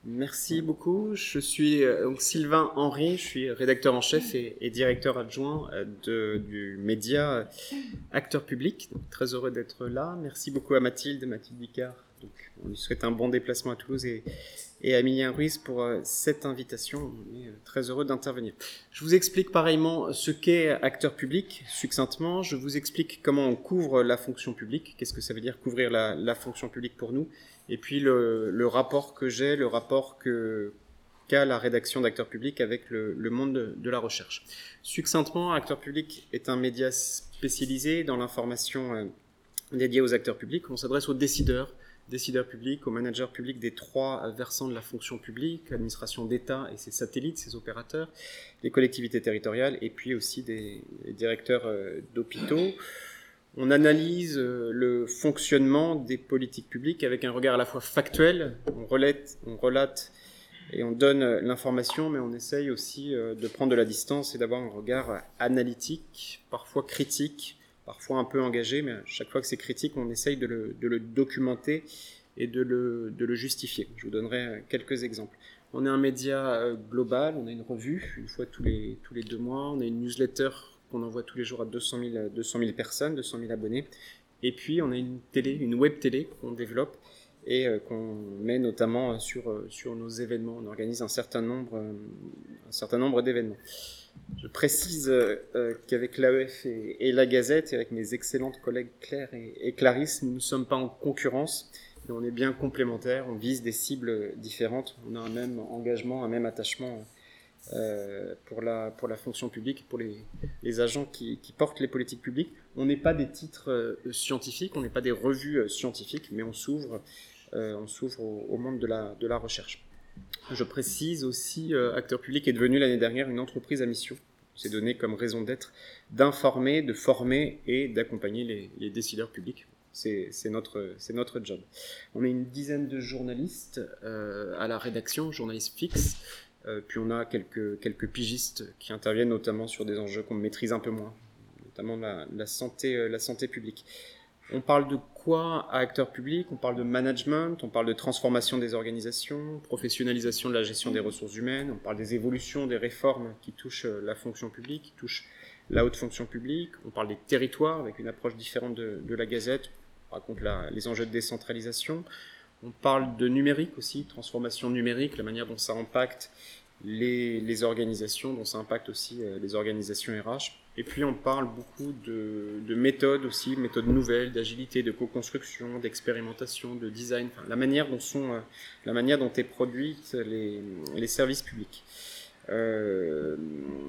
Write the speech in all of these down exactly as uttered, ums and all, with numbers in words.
Merci beaucoup. Je suis euh, donc Sylvain Henry, je suis rédacteur en chef et, et directeur adjoint euh, de, du média euh, Acteur Public. Donc, très heureux d'être là. Merci beaucoup à Mathilde, Mathilde Bicard. Donc, on lui souhaite un bon déplacement à Toulouse et, et à Emilien Ruiz pour euh, cette invitation. On est euh, très heureux d'intervenir. Je vous explique pareillement ce qu'est Acteur Public, succinctement. Je vous explique comment on couvre la fonction publique. Qu'est-ce que ça veut dire couvrir la, la fonction publique pour nous? Et puis le, le rapport que j'ai, le rapport que, qu'a la rédaction d'Acteur Public avec le, le monde de, de la recherche. Succinctement, Acteur Public est un média spécialisé dans l'information euh, dédiée aux acteurs publics. On s'adresse aux décideurs, décideurs publics, aux managers publics des trois versants de la fonction publique, l'administration d'État et ses satellites, ses opérateurs, les collectivités territoriales et puis aussi des, des directeurs euh, d'hôpitaux. On analyse le fonctionnement des politiques publiques avec un regard à la fois factuel, on relate, on relate et on donne l'information, mais on essaye aussi de prendre de la distance et d'avoir un regard analytique, parfois critique, parfois un peu engagé, mais à chaque fois que c'est critique, on essaye de le, de le documenter et de le, de le justifier. Je vous donnerai quelques exemples. On est un média global, on a une revue, une fois tous les, tous les deux mois, on a une newsletter qu'on envoie tous les jours à deux cent mille personnes, deux cent mille abonnés. Et puis, on a une télé, une web télé qu'on développe et euh, qu'on met notamment sur, euh, sur nos événements. On organise un certain nombre, euh, un certain nombre d'événements. Je précise euh, qu'avec l'A E F et, et la Gazette, et avec mes excellentes collègues Claire et, et Clarisse, nous ne sommes pas en concurrence, mais on est bien complémentaires, on vise des cibles différentes, on a un même engagement, un même attachement Euh, pour, la, pour la fonction publique, pour les, les agents qui, qui portent les politiques publiques. On n'est pas des titres euh, scientifiques, on n'est pas des revues euh, scientifiques, mais on s'ouvre, euh, on s'ouvre au, au monde de la, de la recherche. Je précise aussi, euh, Acteur Public est devenu l'année dernière une entreprise à mission. C'est donné comme raison d'être d'informer, de former et d'accompagner les, les décideurs publics. C'est, c'est, notre, c'est notre job. On est une dizaine de journalistes euh, à la rédaction, journalistes fixes. Euh, puis on a quelques, quelques pigistes qui interviennent notamment sur des enjeux qu'on maîtrise un peu moins, notamment la, la, santé, euh, la santé publique. On parle de quoi à Acteur Public? On parle de management, on parle de transformation des organisations, professionnalisation de la gestion des ressources humaines, on parle des évolutions, des réformes qui touchent la fonction publique, qui touchent la haute fonction publique, on parle des territoires avec une approche différente de, de la Gazette, on raconte la, les enjeux de décentralisation. On parle de numérique aussi, transformation numérique, la manière dont ça impacte les, les organisations, dont ça impacte aussi euh, les organisations R H. Et puis on parle beaucoup de, de méthodes aussi, méthodes nouvelles, d'agilité, de co-construction, d'expérimentation, de design, enfin, la manière dont sont, euh, la manière dont est produite les, les services publics. Euh,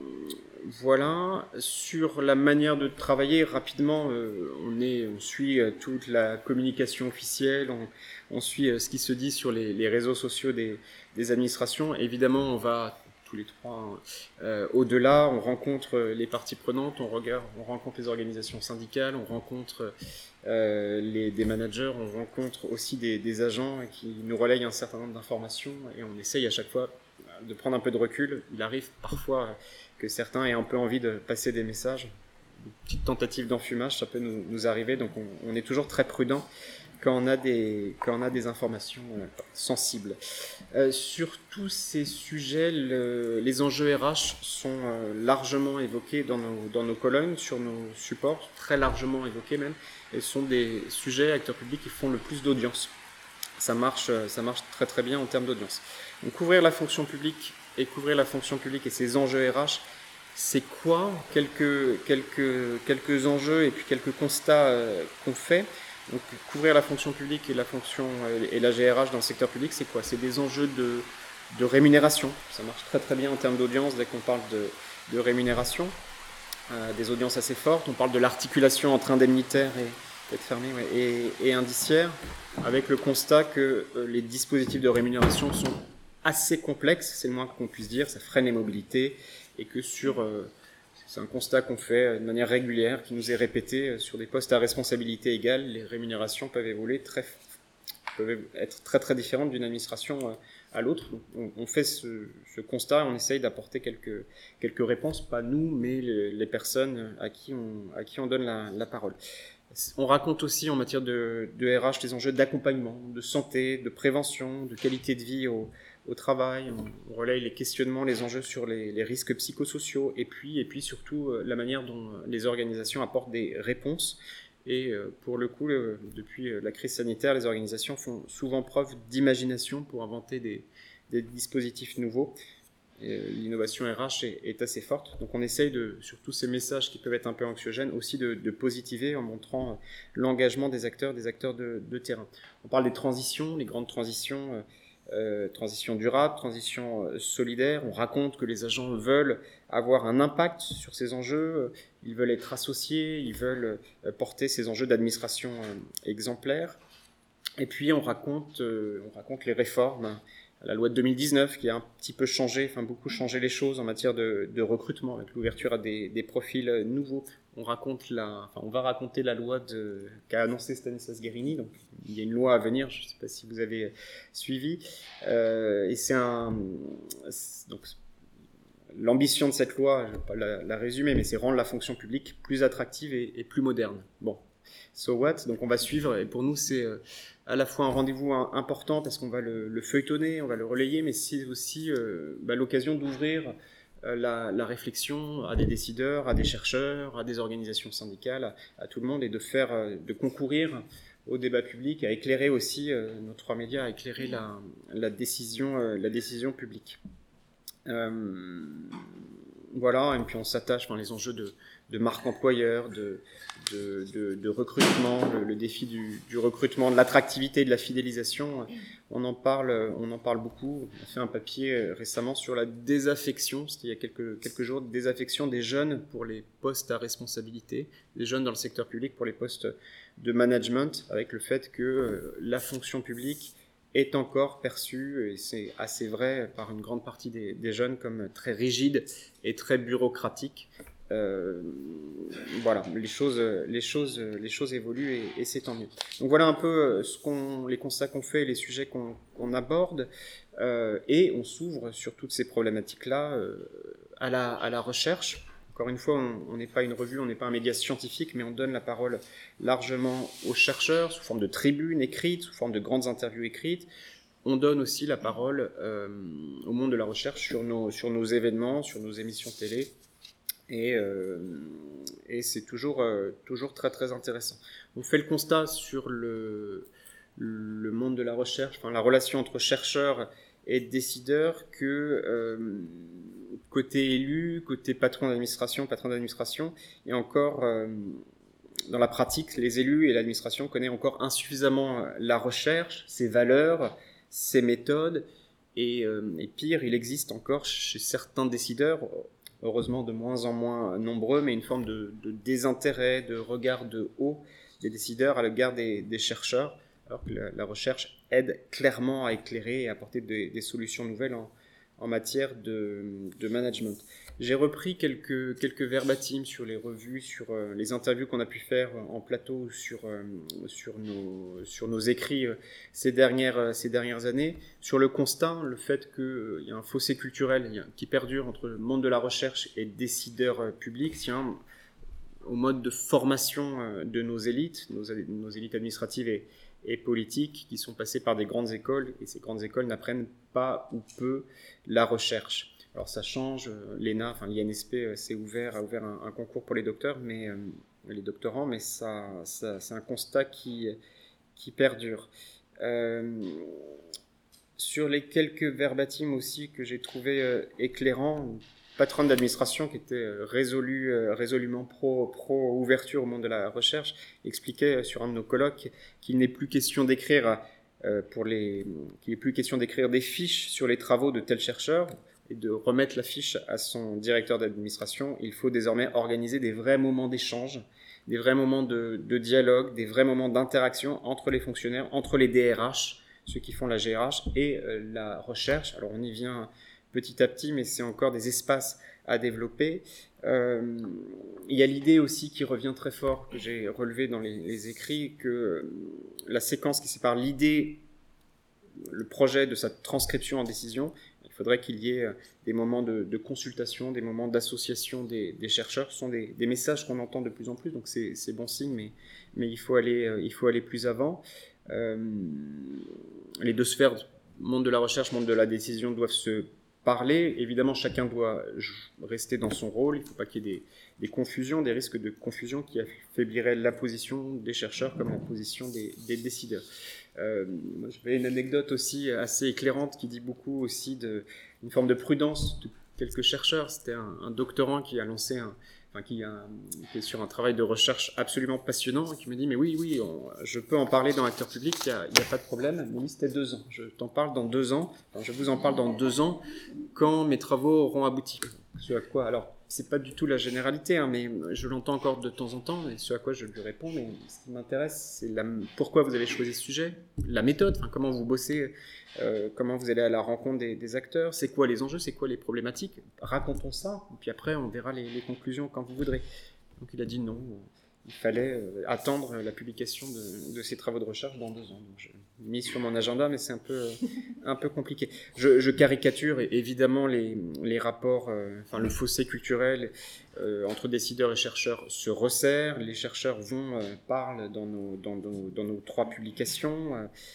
voilà. Sur la manière de travailler, rapidement, euh, on, est, on suit euh, toute la communication officielle, on, on suit euh, ce qui se dit sur les, les réseaux sociaux des, des administrations. Évidemment, on va tous les trois euh, au-delà, on rencontre les parties prenantes, on, regarde, on rencontre les organisations syndicales, on rencontre euh, les, des managers, on rencontre aussi des, des agents qui nous relayent un certain nombre d'informations et on essaye à chaque fois de prendre un peu de recul. Il arrive parfois que certains aient un peu envie de passer des messages. Une petite tentative d'enfumage, ça peut nous, nous arriver, donc on, on est toujours très prudent quand on a des, quand on a des informations euh, sensibles. Euh, sur tous ces sujets, le, les enjeux R H sont euh, largement évoqués dans nos, dans nos colonnes, sur nos supports, très largement évoqués même, et sont des sujets, acteurs publics, qui font le plus d'audience. Ça marche, ça marche très très bien en termes d'audience. Donc couvrir la fonction publique et couvrir la fonction publique et ses enjeux R H, c'est quoi? quelques, quelques, quelques enjeux et puis quelques constats euh, qu'on fait. Donc couvrir la fonction publique et la fonction euh, et la G R H dans le secteur public, c'est quoi? C'est des enjeux de, de rémunération. Ça marche très très bien en termes d'audience dès qu'on parle de, de rémunération. Euh, des audiences assez fortes. On parle de l'articulation entre indemnitaire et peut-être fermé, ouais, et, et indiciaire, avec le constat que euh, les dispositifs de rémunération sont assez complexes, c'est le moins qu'on puisse dire, ça freine les mobilités, et que sur, euh, c'est un constat qu'on fait de manière régulière, qui nous est répété, euh, sur des postes à responsabilité égale, les rémunérations peuvent évoluer très, peuvent être très très différentes d'une administration euh, à l'autre. On, on fait ce, ce constat, on essaye d'apporter quelques, quelques réponses, pas nous, mais les, les personnes à qui on, à qui on donne la, la parole. On raconte aussi en matière de, de R H les enjeux d'accompagnement, de santé, de prévention, de qualité de vie au, au travail. On, on relaye les questionnements, les enjeux sur les, les risques psychosociaux et puis, et puis surtout la manière dont les organisations apportent des réponses. Et pour le coup, le, depuis la crise sanitaire, les organisations font souvent preuve d'imagination pour inventer des, des dispositifs nouveaux. Et l'innovation R H est, est assez forte. Donc on essaye, de, sur tous ces messages qui peuvent être un peu anxiogènes, aussi de, de positiver en montrant l'engagement des acteurs, des acteurs de, de terrain. On parle des transitions, les grandes transitions, euh, transition durable, transition solidaire. On raconte que les agents veulent avoir un impact sur ces enjeux, ils veulent être associés, ils veulent porter ces enjeux d'administration exemplaire. Et puis on raconte, on raconte les réformes, la loi de deux mille dix-neuf qui a un petit peu changé, enfin beaucoup changé les choses en matière de, de recrutement avec l'ouverture à des, des profils nouveaux. On raconte la, enfin on va raconter la loi de, qu'a annoncé Stanislas Guerini. Donc il y a une loi à venir, je ne sais pas si vous avez suivi. Euh, et c'est un, donc l'ambition de cette loi, je ne vais pas la, la résumer, mais c'est rendre la fonction publique plus attractive et, et plus moderne. Bon, so what? Donc on va suivre, et pour nous c'est à la fois un rendez-vous important parce qu'on va le, le feuilletonner, on va le relayer, mais c'est aussi euh, bah, l'occasion d'ouvrir euh, la, la réflexion à des décideurs, à des chercheurs, à des organisations syndicales, à, à tout le monde, et de faire, euh, de concourir au débat public, à éclairer aussi euh, nos trois médias, à éclairer la, la décision, euh, la décision publique. Euh, voilà, et puis on s'attache, enfin, les enjeux de, de marque employeur, de, de, de, de recrutement, le, le défi du, du recrutement, de l'attractivité, de la fidélisation, on en parle, on en parle beaucoup. On a fait un papier récemment sur la désaffection, c'était il y a quelques, quelques jours, désaffection des jeunes pour les postes à responsabilité, des jeunes dans le secteur public pour les postes de management, avec le fait que la fonction publique est encore perçue, et c'est assez vrai par une grande partie des, des jeunes, comme très rigide et très bureaucratique. Euh, voilà, les choses, les choses, les choses évoluent et, et c'est tant mieux. Donc voilà un peu ce qu'on, les constats qu'on fait, les sujets qu'on, qu'on aborde, euh, et on s'ouvre sur toutes ces problématiques-là euh, à la, à la recherche. Encore une fois, on n'est pas une revue, on n'est pas un média scientifique, mais on donne la parole largement aux chercheurs, sous forme de tribunes écrites, sous forme de grandes interviews écrites. On donne aussi la parole euh, au monde de la recherche sur nos, sur nos événements, sur nos émissions télé. Et, euh, et c'est toujours, euh, toujours très très intéressant. On fait le constat sur le, le monde de la recherche, enfin la relation entre chercheurs et décideurs, que euh, côté élu, côté patron d'administration, patron d'administration, et encore euh, dans la pratique, les élus et l'administration connaissent encore insuffisamment la recherche, ses valeurs, ses méthodes, et, euh, et pire, il existe encore chez certains décideurs, heureusement de moins en moins nombreux, mais une forme de, de désintérêt, de regard de haut des décideurs à l'égard des, des chercheurs, alors que la, la recherche aide clairement à éclairer et à apporter des, des solutions nouvelles en, en matière de, de management. J'ai repris quelques, quelques verbatims sur les revues, sur euh, les interviews qu'on a pu faire en plateau, sur, euh, sur, nos, sur nos écrits euh, ces, dernières, ces dernières années, sur le constat, le fait qu'il euh, y a un fossé culturel y a, qui perdure entre le monde de la recherche et décideurs euh, publics, tient au mode de formation euh, de nos élites, nos, nos élites administratives et, et politiques, qui sont passées par des grandes écoles, et ces grandes écoles n'apprennent pas ou peu la recherche. Alors ça change, l'E N A, enfin l'I N S P s'est ouvert, a ouvert un, un concours pour les docteurs, mais euh, les doctorants, mais ça, ça, c'est un constat qui, qui perdure. Euh, sur les quelques verbatims aussi que j'ai trouvé euh, éclairants, une patronne d'administration qui était résolu, euh, résolument pro, pro ouverture au monde de la recherche, expliquait sur un de nos colloques qu'il n'est plus question d'écrire euh, pour les, qu'il n'est plus question d'écrire des fiches sur les travaux de tels chercheurs et de remettre la fiche à son directeur d'administration. Il faut désormais organiser des vrais moments d'échange, des vrais moments de, de dialogue, des vrais moments d'interaction entre les fonctionnaires, entre les D R H, ceux qui font la G R H, et euh, la recherche. Alors on y vient petit à petit, mais c'est encore des espaces à développer. Euh, il y a l'idée aussi qui revient très fort, que j'ai relevé dans les, les écrits, que la séquence qui sépare l'idée, le projet de sa transcription en décision, il faudrait qu'il y ait des moments de, de consultation, des moments d'association des, des chercheurs. Ce sont des, des messages qu'on entend de plus en plus, donc c'est, c'est bon signe, mais, mais il, faut aller, il faut aller plus avant. Euh, les deux sphères, monde de la recherche, monde de la décision, doivent se parler. Évidemment, chacun doit rester dans son rôle. Il ne faut pas qu'il y ait des, des confusions, des risques de confusion qui affaibliraient la position des chercheurs comme la position des, des décideurs. Euh, J'avais une anecdote aussi assez éclairante qui dit beaucoup aussi d'une forme de prudence de quelques chercheurs. C'était un, un doctorant qui a lancé un, enfin qui, a, qui est sur un travail de recherche absolument passionnant et qui me dit mais oui oui on, je peux en parler dans Acteur Public, il n'y a, a pas de problème. Mais oui, c'était deux ans. Je t'en parle dans deux ans. Enfin, je vous en parle dans deux ans quand mes travaux auront abouti. Ce à quoi alors c'est pas du tout la généralité, hein, mais je l'entends encore de temps en temps, et ce à quoi je lui réponds, mais ce qui m'intéresse, c'est la, pourquoi vous avez choisi ce sujet, la méthode, enfin, comment vous bossez, euh, comment vous allez à la rencontre des, des acteurs, c'est quoi les enjeux, c'est quoi les problématiques, racontons ça, et puis après on verra les, les conclusions quand vous voudrez. Donc il a dit non, il fallait euh, attendre la publication de, de ses travaux de recherche dans deux ans. Donc, je l'ai mis sur mon agenda, mais c'est un peu, euh, un peu compliqué. Je, je caricature évidemment les, les rapports, euh, enfin le fossé culturel euh, entre décideurs et chercheurs se resserre. Les chercheurs vont, euh, parlent dans nos, dans, nos, dans nos trois publications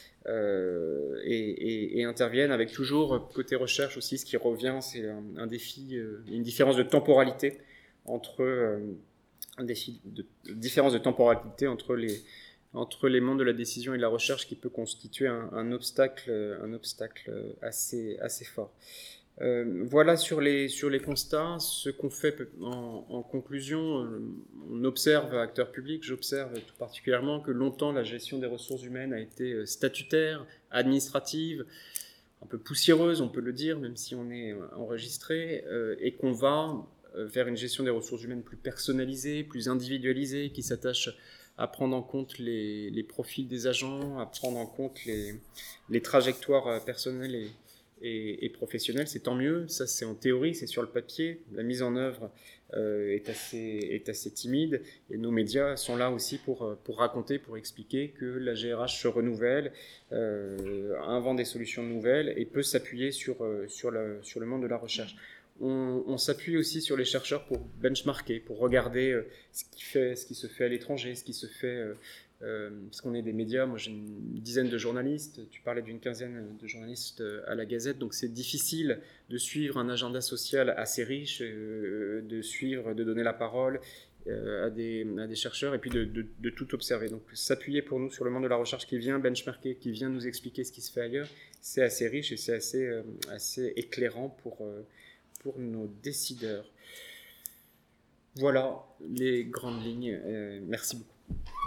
euh, et, et, et interviennent avec toujours, côté recherche aussi, ce qui revient, c'est un, un défi, euh, une différence de temporalité entre... Euh, des de, de différence de temporalité entre les, entre les mondes de la décision et de la recherche qui peut constituer un, un obstacle, un obstacle assez, assez fort. Euh, voilà sur les, sur les constats, ce qu'on fait en, en conclusion, on observe, acteur public, j'observe tout particulièrement que longtemps la gestion des ressources humaines a été statutaire, administrative, un peu poussiéreuse, on peut le dire, même si on est enregistré, euh, et qu'on va vers une gestion des ressources humaines plus personnalisée, plus individualisée, qui s'attache à prendre en compte les, les profils des agents, à prendre en compte les, les trajectoires personnelles et, et, et professionnelles. C'est tant mieux, ça c'est en théorie, c'est sur le papier. La mise en œuvre euh, est, assez, est assez timide, et nos médias sont là aussi pour, pour raconter, pour expliquer que la G R H se renouvelle, euh, invente des solutions nouvelles et peut s'appuyer sur, sur, le, sur le monde de la recherche. On, on s'appuie aussi sur les chercheurs pour benchmarker, pour regarder euh, ce, qui fait, ce qui se fait à l'étranger, ce qui se fait, euh, euh, parce qu'on est des médias, moi j'ai une dizaine de journalistes, tu parlais d'une quinzaine de journalistes à la Gazette, donc c'est difficile de suivre un agenda social assez riche, euh, de suivre, de donner la parole euh, à, des, à des chercheurs et puis de, de, de tout observer. Donc s'appuyer pour nous sur le monde de la recherche qui vient benchmarker, qui vient nous expliquer ce qui se fait ailleurs, c'est assez riche et c'est assez, euh, assez éclairant pour... Euh, pour nos décideurs. Voilà les grandes lignes. Euh, merci beaucoup.